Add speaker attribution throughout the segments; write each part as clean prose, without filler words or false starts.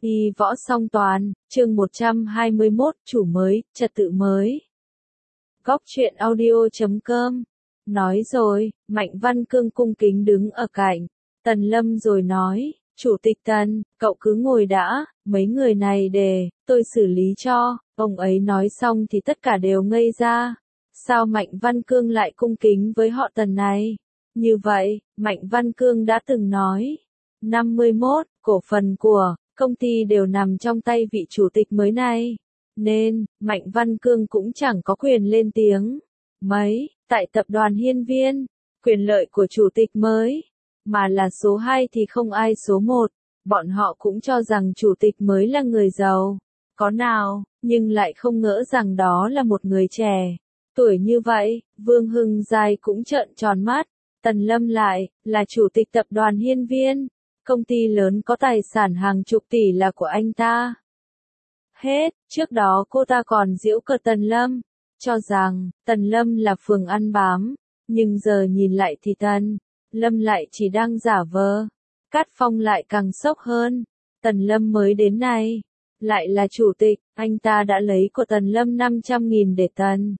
Speaker 1: Y võ song toàn, chương 121, chủ mới, trật tự mới. Góc truyện audio.com. Nói rồi, Mạnh Văn Cương cung kính đứng ở cạnh Tần Lâm rồi nói, Chủ tịch Tần, cậu cứ ngồi đã, mấy người này để tôi xử lý cho. Ông ấy nói xong thì tất cả đều ngây ra. Sao Mạnh Văn Cương lại cung kính với họ Tần này? Như vậy, Mạnh Văn Cương đã từng nói, 51, cổ phần của công ty đều nằm trong tay vị chủ tịch mới này. Nên, Mạnh Văn Cương cũng chẳng có quyền lên tiếng. Mấy, tại tập đoàn Hiên Viên, quyền lợi của chủ tịch mới, mà là số 2 thì không ai số 1. Bọn họ cũng cho rằng chủ tịch mới là người giàu. Có nào, nhưng lại không ngỡ rằng đó là một người trẻ. Tuổi như vậy, Vương Hưng Giai cũng trợn tròn mắt. Tần Lâm lại, là chủ tịch tập đoàn Hiên Viên. Công ty lớn có tài sản hàng chục tỷ là của anh ta. Hết, trước đó cô ta còn giễu cợt Tần Lâm, cho rằng Tần Lâm là phường ăn bám, nhưng giờ nhìn lại thì Tần Lâm lại chỉ đang giả vờ. Cát Phong lại càng sốc hơn, Tần Lâm mới đến này, lại là chủ tịch, anh ta đã lấy của Tần Lâm 500.000 để Tần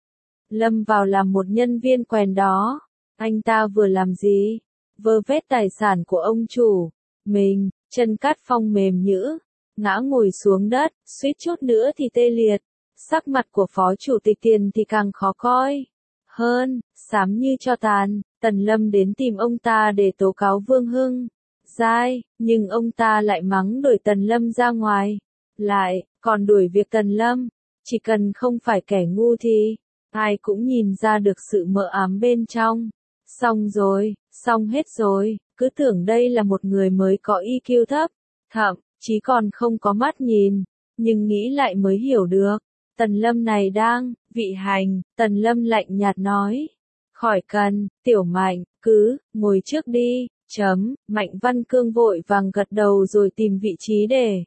Speaker 1: Lâm vào làm một nhân viên quèn đó. Anh ta vừa làm gì? Vơ vét tài sản của ông chủ. Mình, chân Cát Phong mềm nhũn, ngã ngồi xuống đất, suýt chút nữa thì tê liệt. Sắc mặt của phó chủ tịch Tiền thì càng khó coi hơn, xám như tro tàn. Tần Lâm đến tìm ông ta để tố cáo Vương Hưng Giai, nhưng ông ta lại mắng đuổi Tần Lâm ra ngoài. Lại, còn đuổi việc Tần Lâm. Chỉ cần không phải kẻ ngu thì ai cũng nhìn ra được sự mờ ám bên trong. Xong rồi, xong hết rồi, cứ tưởng đây là một người mới có EQ thấp, thậm chí còn không có mắt nhìn, nhưng nghĩ lại mới hiểu được. Tần Lâm này đang vị hành. Tần Lâm lạnh nhạt nói, khỏi cần, Tiểu Mạnh, cứ ngồi trước đi. Mạnh Văn Cương vội vàng gật đầu rồi tìm vị trí để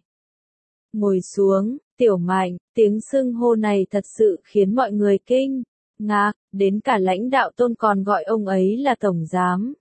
Speaker 1: ngồi xuống. Tiểu Mạnh, tiếng xưng hô này thật sự khiến mọi người kinh ngạc, đến cả lãnh đạo Tôn còn gọi ông ấy là tổng giám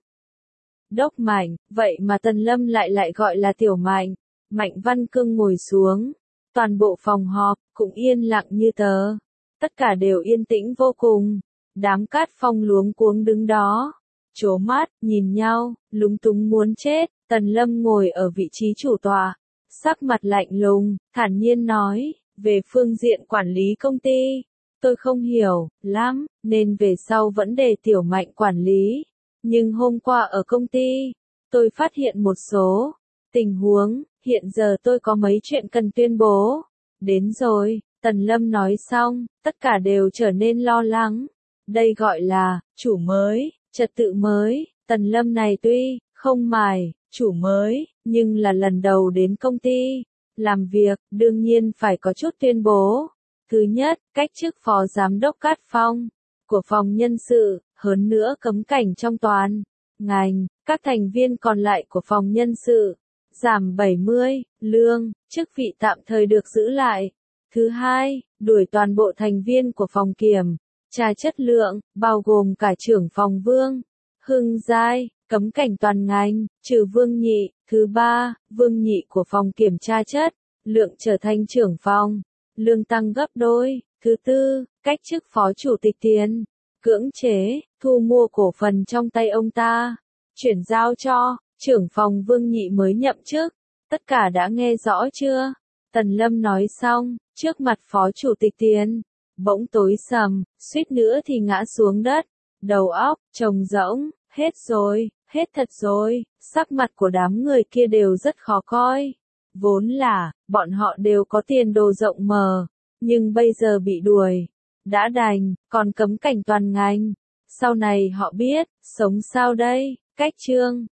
Speaker 1: đốc Mạnh, vậy mà Tần Lâm lại gọi là Tiểu Mạnh. Mạnh Văn Cương ngồi xuống, toàn bộ phòng họp cũng yên lặng như tờ, tất cả đều yên tĩnh vô cùng. Đám Cát Phong luống cuống đứng đó, trố mắt nhìn nhau, lúng túng muốn chết. Tần Lâm ngồi ở vị trí chủ tọa, sắc mặt lạnh lùng, thản nhiên nói, về phương diện quản lý công ty, tôi không hiểu lắm, nên về sau vẫn để Tiểu Mạnh quản lý. Nhưng hôm qua ở công ty, tôi phát hiện một số tình huống, hiện giờ tôi có mấy chuyện cần tuyên bố. Đến rồi, Tần Lâm nói xong, tất cả đều trở nên lo lắng. Đây gọi là chủ mới, trật tự mới. Tần Lâm này tuy không mài chủ mới, nhưng là lần đầu đến công ty làm việc, đương nhiên phải có chút tuyên bố. Thứ nhất, cách chức phó giám đốc Cát Phong của phòng nhân sự, hơn nữa cấm cảnh trong toàn ngành. Các thành viên còn lại của phòng nhân sự giảm 70 lương, chức vị tạm thời được giữ lại. Thứ hai, đuổi toàn bộ thành viên của phòng kiểm tra chất lượng, bao gồm cả trưởng phòng Vương Hưng Giai, cấm cảnh toàn ngành, trừ Vương Nhị. Thứ ba, Vương Nhị của phòng kiểm tra chất lượng trở thành trưởng phòng, lương tăng gấp đôi. Thứ tư, cách chức phó chủ tịch Tiền, cưỡng chế thu mua cổ phần trong tay ông ta, chuyển giao cho trưởng phòng Vương Nhị mới nhậm chức. Tất cả đã nghe rõ chưa? Tần Lâm nói xong, trước mặt phó chủ tịch Tiền bỗng tối sầm, suýt nữa thì ngã xuống đất, đầu óc trống rỗng. Hết rồi, hết thật rồi. Sắc mặt của đám người kia đều rất khó coi. Vốn là bọn họ đều có tiền đồ rộng mở, nhưng bây giờ bị đuổi đã đành, còn cấm cảnh toàn ngành. Sau này họ biết sống sao đây? Cách chương